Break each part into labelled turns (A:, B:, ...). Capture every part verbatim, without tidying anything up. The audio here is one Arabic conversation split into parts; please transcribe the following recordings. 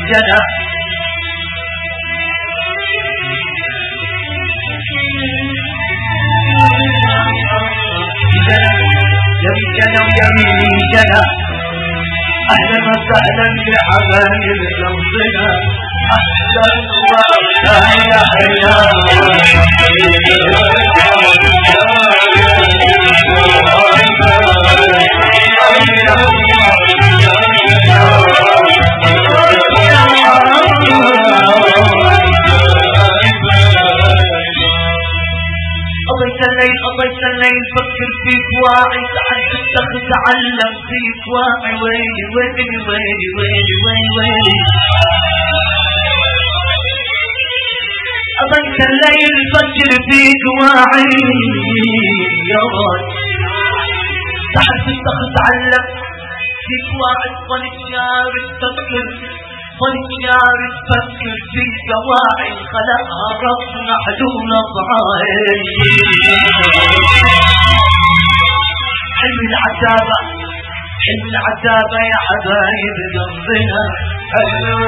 A: الجنة جنة ويمين جنة أهلا وسهلا بحبايب قلبنا أهلا وسهلا قضيت الليل قضيت الليل فكر فيك واعي تعبت تعلم فيك واعي ويلي ويلي ويلي ويلي ويلي ويلي قضيت الليل فكر فيك واعي يا رب تعبت تعلم فيك واعي ظلت شارد تفكر ظلت شارد تفكر فيك واعي خلقها ربنا حلول ضعايل حلم العتابة حلم العتابة يا حبايب قلبنا حلم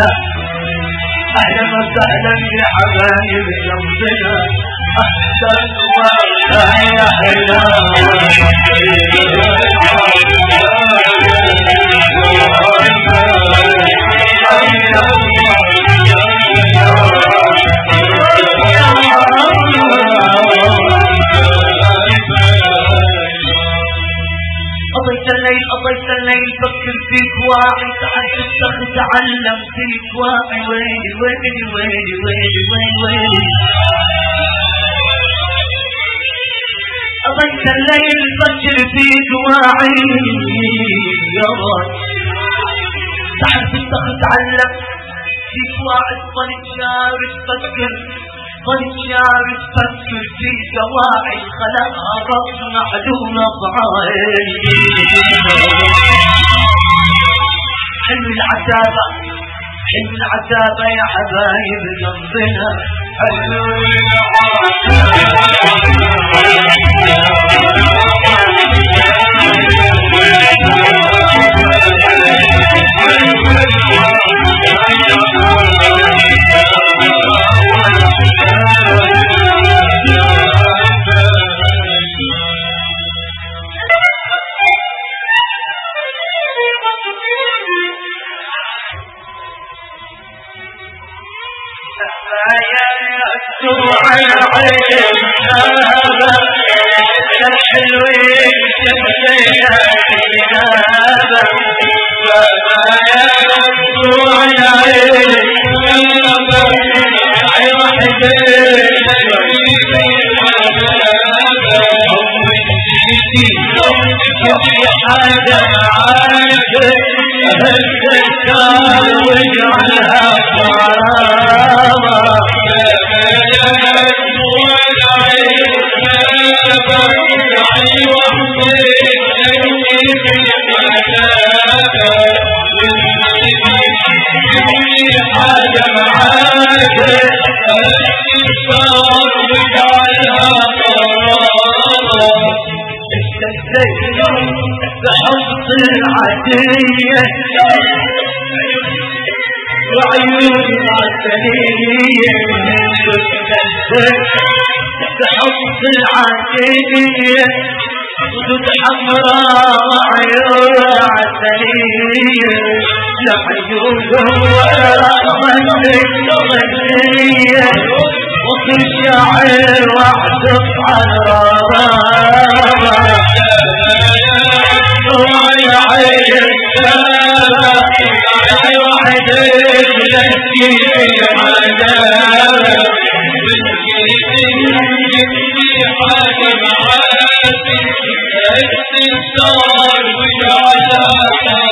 A: هلا أهلا وسهلا يا حبايب يمضينا أحسن مرة يا هلا قضيت الليل قضيت الليل فكر فيك واعي تعلم تعلم فيك واعي ويلي ويلي ويلي ويلي ويلي ويلي قضيت الليل فكر فيك واعي يا رب تعلم تعلم فيك واعي ظل شارد فكر ظل شارد فكر فيك واعي خلقها رب معلوم ضعاي حلو العتابة حلو العتابة يا حبايب جنبنا حلو وعيون عسلية تحط العسلية خدود حمراء وعيون عسلية لعيون ورحمة الغنية وكل شاعر واعزف على ربابة وعلى عين السابة يا واحد لكي العذاب حاجة معاتي اكتسار وجعلها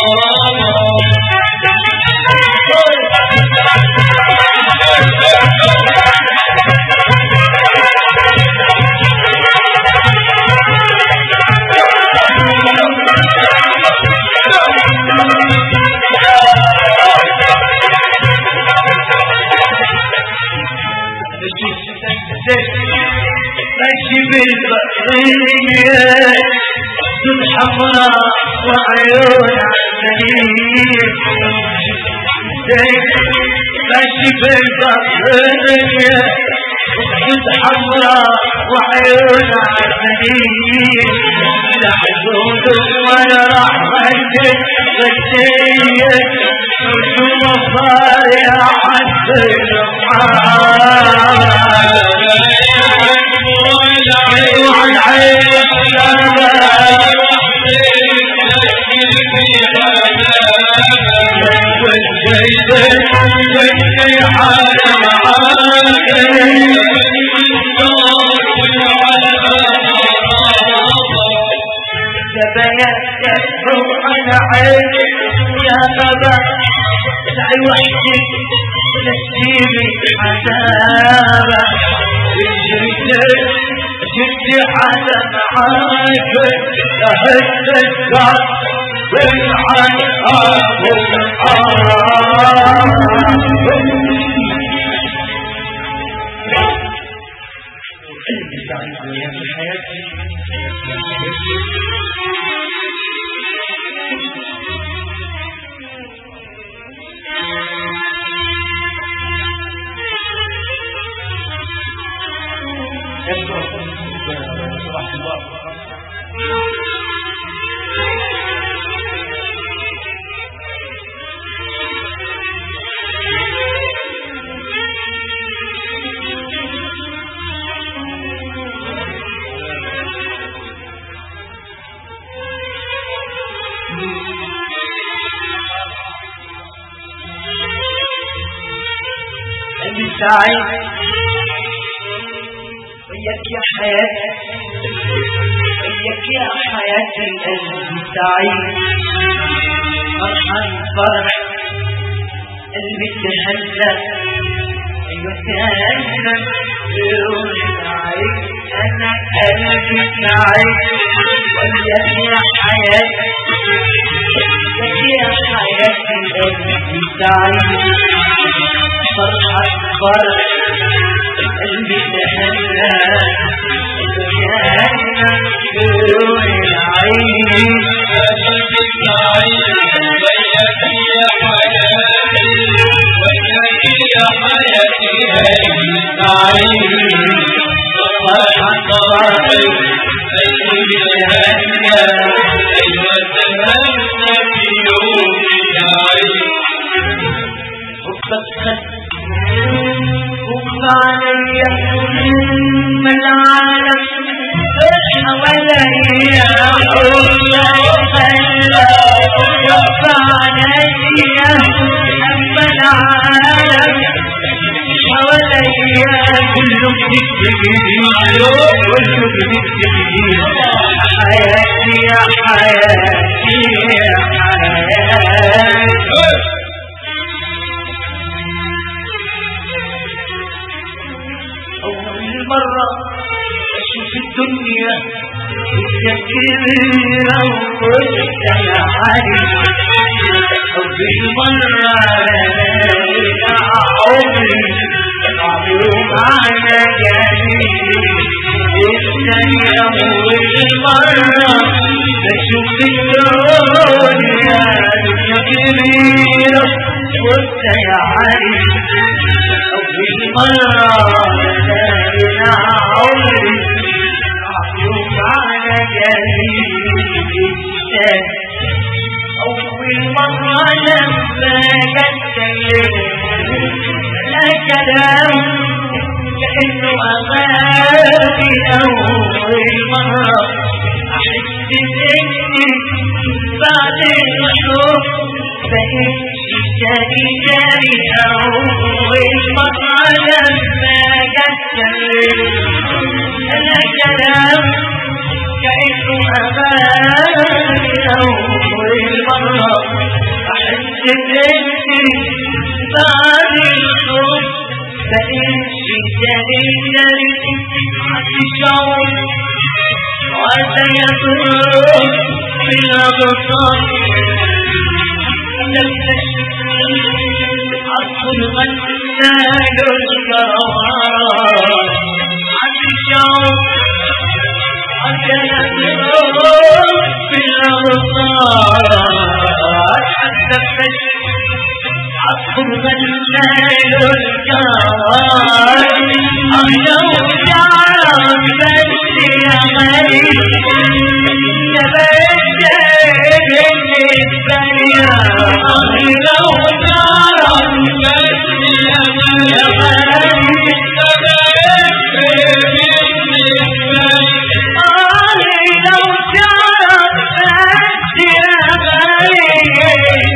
A: ماشي بالبقية خدود حمراء وعيون عسلية ماشي بالبقية خدود حمراء وعيون عسلية لا حدود ولا رحمة غشية وشو مصاري عسل وعن عين يا بابا تعي وحدك تسيبي عذابا جدي حدا معاك لهد الدار بالعنقاء والحرام اللي تعرف عليها في حياتي سعيد وياك يا حياتي وياك يا حياتي قلبي سعيد فرحان فرح قلبي تهنى ايوه تهنى روحي سعيد انا قلبي سعيد وياك يا حياتي وياك يا حياتي قلبي سعيد فرحان فرح قلبي تهنى تهنى روحي العين قلبي سعيد وياك يا حياتي وياك يا حياتي قلبي سعيد فرحان فرح قلبي تهنى ايوه تهنى في روحي العين حبك خد عليا من العالم حواليا حبك خلى حب عليا من العالم حواليا كله بتجري كله بتجري حياتي يا حياتي يا حياتي أول مرة أشوف الدنيا هي كبيرة وكنت يا علي أول مرة ألاقي عمري عمره معنا جميل إنني أول مرة أشوف الدنيا هي كبيرة وكنت يا علي أول مرة لنا عمري عمره معنا جميل أول مرة لما جت لا كلام كأنه أغاني أول مرة أحس إني بعد الحب بقيت جاري جاري أول مرة لما جت لا كلام كأنه أغاني أول مرة أحس إني بعد الحب بقيت جاري جاري الشعور وسيدور في الأبصار عصر غنال الكروان عن الشعور وسيدور في الأبصار حتى عصر غنال الكروان أغلو شعرك بس يا غريب نبت بالنسبة لي أغلو شعرك بس يا غريب نبت بالنسبة لي أغلو شعرك بس يا غريب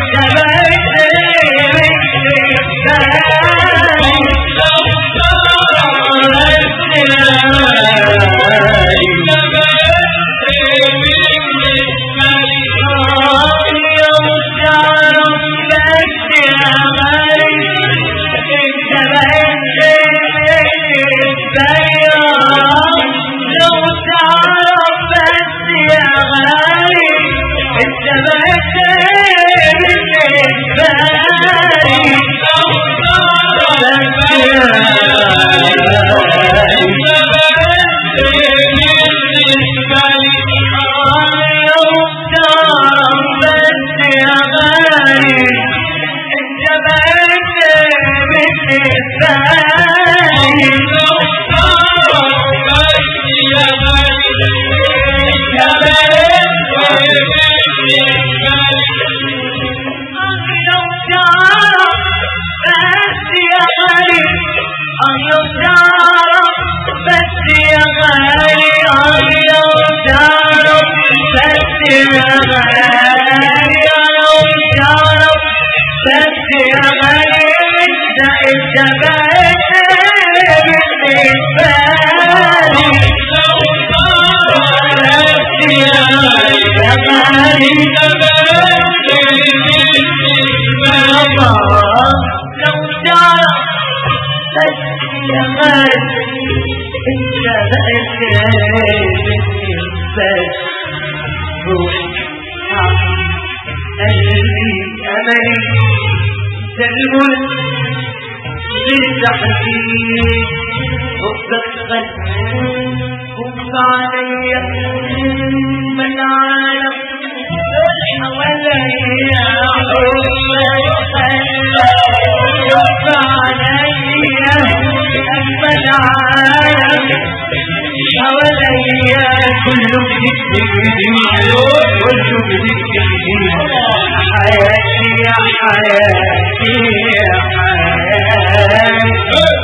A: الجبال بقت بنتي بس روحي قلبي أملي تلمس للتحديد وبدخل قمت علي من عالم حواليا قمت علي من عالم حواليا كله بيكتب كله بيكتب حياتي يا حياتي يا حياتي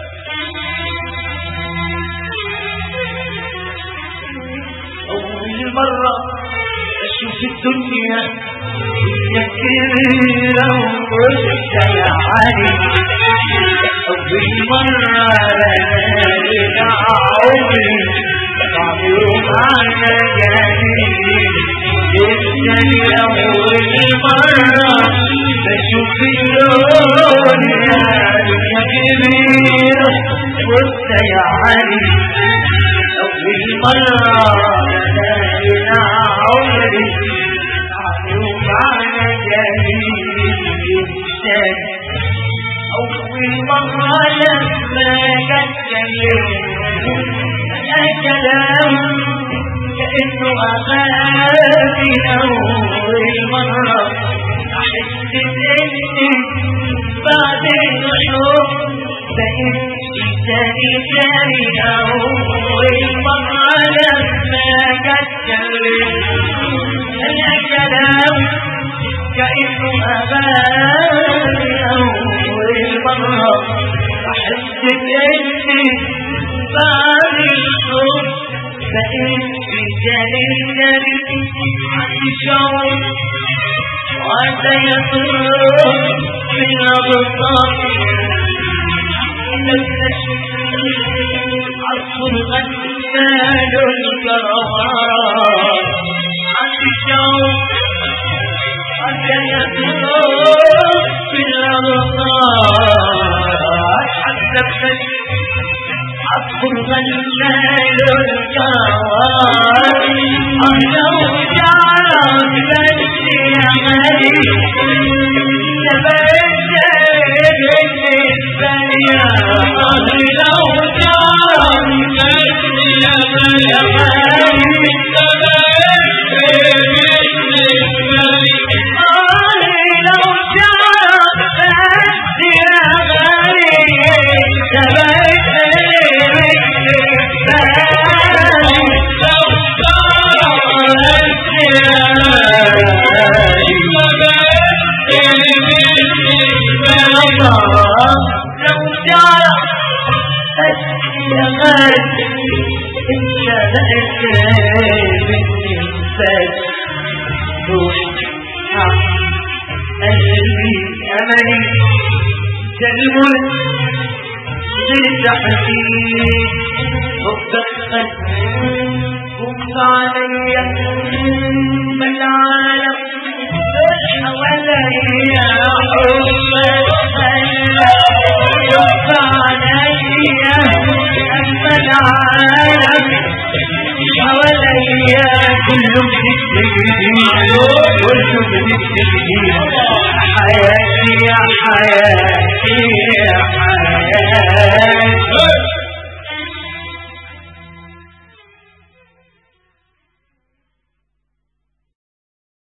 A: أول مرة أشوف الدنيا هي كبيرة ومرسلة علي أول مرة ألاقي عمري طعمه معنا جميل جدا أول مرة أشوف الدنيا هي كبيرة ومرسلة علي أول مرة ألاقي عمري طعمه معنا جميل جدا أول مرة لما أتكلم الكلام كأنه أغاني أول مرة أحس بإني بعد الحب بقيت إنساني تاني أول مرة لما أتكلم الكلام كأنه أغاني أول مرة أحس بإني بعد الحب بقيت في جنيني عندي شعور وأنت يطرق في الأبطال عصر غنال الكرامات عندي شعور وأنت يطرق في الأبطال حسبتك عصر غنال الكرامات أنا وجعلك بنتي يا غالي حياتي يا حياتي